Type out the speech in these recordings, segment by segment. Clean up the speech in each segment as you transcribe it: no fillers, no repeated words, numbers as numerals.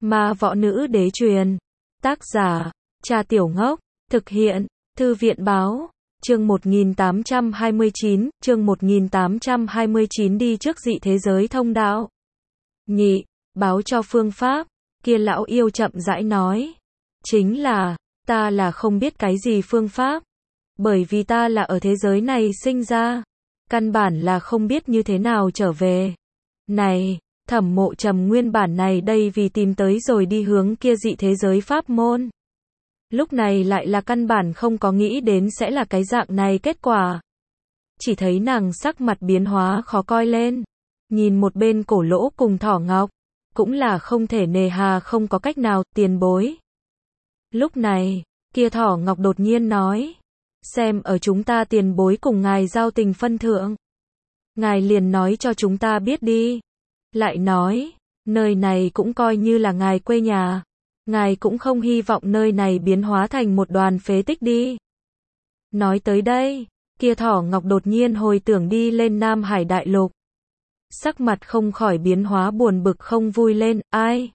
Ma võ nữ đế truyền. Tác giả, Cha Tiểu Ngốc. Thực hiện, Thư viện báo. Chương 1829, đi trước dị thế giới thông đạo. Nhị, báo cho phương pháp. Kia lão yêu chậm rãi nói. Chính là, ta là không biết cái gì phương pháp. Bởi vì ta là ở thế giới này sinh ra. Căn bản là không biết như thế nào trở về. Này, Thẩm Mộ Trầm nguyên bản này đây vì tìm tới rồi đi hướng kia dị thế giới pháp môn. Lúc này lại là căn bản không có nghĩ đến sẽ là cái dạng này kết quả. Chỉ thấy nàng sắc mặt biến hóa khó coi lên. Nhìn một bên Cổ Lỗ cùng Thỏ Ngọc. Cũng là không thể nề hà không có cách nào, tiền bối. Lúc này, kia Thỏ Ngọc đột nhiên nói. Xem ở chúng ta tiền bối cùng ngài giao tình phân thượng. Ngài liền nói cho chúng ta biết đi. Lại nói, nơi này cũng coi như là ngài quê nhà. Ngài cũng không hy vọng nơi này biến hóa thành một đoàn phế tích đi. Nói tới đây, kia Thỏ Ngọc đột nhiên hồi tưởng đi lên Nam Hải Đại Lục. Sắc mặt không khỏi biến hóa buồn bực không vui lên, ai?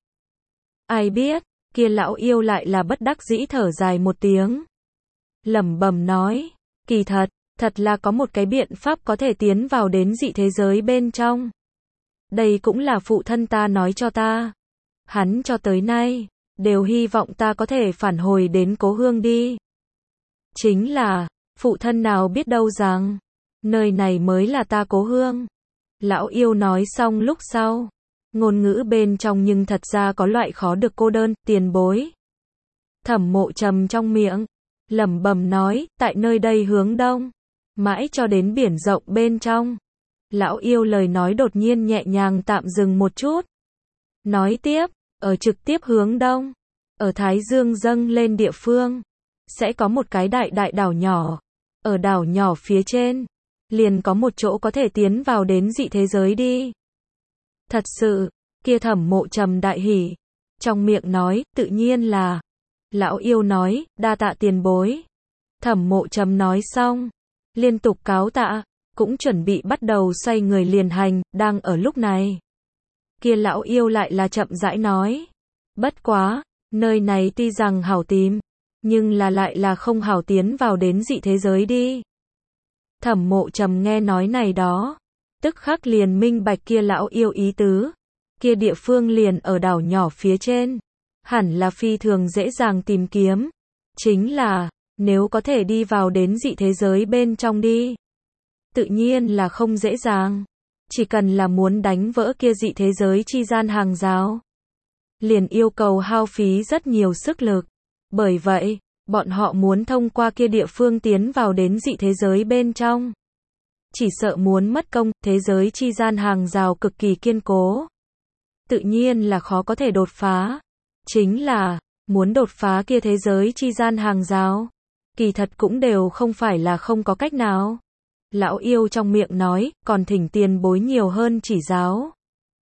Ai biết, kia lão yêu lại là bất đắc dĩ thở dài một tiếng. Lẩm bẩm nói, kỳ thật là có một cái biện pháp có thể tiến vào đến dị thế giới bên trong. Đây cũng là phụ thân ta nói cho ta. Hắn cho tới nay, đều hy vọng ta có thể phản hồi đến cố hương đi. Chính là, phụ thân nào biết đâu rằng, nơi này mới là ta cố hương. Lão yêu nói xong lúc sau, ngôn ngữ bên trong nhưng thật ra có loại khó được cô đơn, tiền bối. Thẩm Mộ Trầm trong miệng, lẩm bẩm nói, tại nơi đây hướng đông, mãi cho đến biển rộng bên trong. Lão yêu lời nói đột nhiên nhẹ nhàng tạm dừng một chút. Nói tiếp, ở trực tiếp hướng đông, ở Thái Dương dâng lên địa phương, sẽ có một cái đại đảo nhỏ. Ở đảo nhỏ phía trên, liền có một chỗ có thể tiến vào đến dị thế giới đi. Thật sự, kia Thẩm Mộ Trầm đại hỉ. Trong miệng nói, tự nhiên là. Lão yêu nói, đa tạ tiền bối. Thẩm Mộ Trầm nói xong, liên tục cáo tạ, cũng chuẩn bị bắt đầu xoay người liền hành, đang ở lúc này. Kia lão yêu lại là chậm rãi nói. Bất quá, nơi này tuy rằng hảo tìm, nhưng là lại là không hảo tiến vào đến dị thế giới đi. Thẩm Mộ Trầm nghe nói này đó, tức khắc liền minh bạch kia lão yêu ý tứ. Kia địa phương liền ở đảo nhỏ phía trên, hẳn là phi thường dễ dàng tìm kiếm. Chính là, nếu có thể đi vào đến dị thế giới bên trong đi, tự nhiên là không dễ dàng. Chỉ cần là muốn đánh vỡ kia dị thế giới chi gian hàng rào, liền yêu cầu hao phí rất nhiều sức lực. Bởi vậy, bọn họ muốn thông qua kia địa phương tiến vào đến dị thế giới bên trong. Chỉ sợ muốn mất công, thế giới chi gian hàng rào cực kỳ kiên cố. Tự nhiên là khó có thể đột phá. Chính là, muốn đột phá kia thế giới chi gian hàng rào, kỳ thật cũng đều không phải là không có cách nào. Lão yêu trong miệng nói, còn thỉnh tiền bối nhiều hơn chỉ giáo.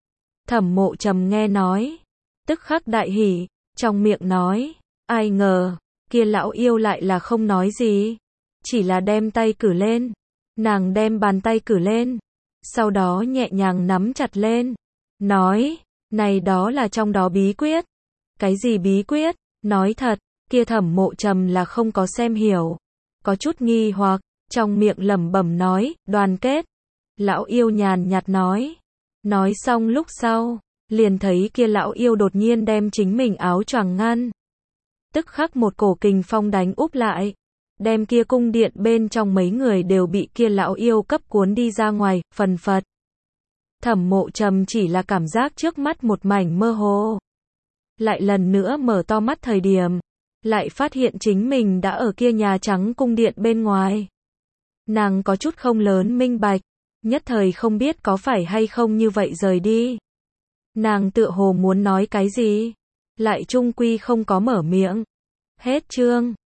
Thẩm Mộ Trầm nghe nói, tức khắc đại hỉ, trong miệng nói, ai ngờ, kia lão yêu lại là không nói gì, chỉ là đem tay cử lên. Nàng đem bàn tay cử lên, sau đó nhẹ nhàng nắm chặt lên, nói, này đó là trong đó bí quyết. Cái gì bí quyết? Nói thật, kia Thẩm Mộ Trầm là không có xem hiểu, có chút nghi hoặc, trong miệng lẩm bẩm nói, đoàn kết. Lão yêu nhàn nhạt nói. Nói xong lúc sau, liền thấy kia lão yêu đột nhiên đem chính mình áo choàng ngăn. Tức khắc một cổ kình phong đánh úp lại, đem kia cung điện bên trong mấy người đều bị kia lão yêu cấp cuốn đi ra ngoài, phần phật. Thẩm Mộ Trầm chỉ là cảm giác trước mắt một mảnh mơ hồ. Lại lần nữa mở to mắt thời điểm, lại phát hiện chính mình đã ở kia Nhà Trắng cung điện bên ngoài. Nàng có chút không lớn minh bạch, nhất thời không biết có phải hay không như vậy rời đi. Nàng tựa hồ muốn nói cái gì, lại chung quy không có mở miệng. Hết chương.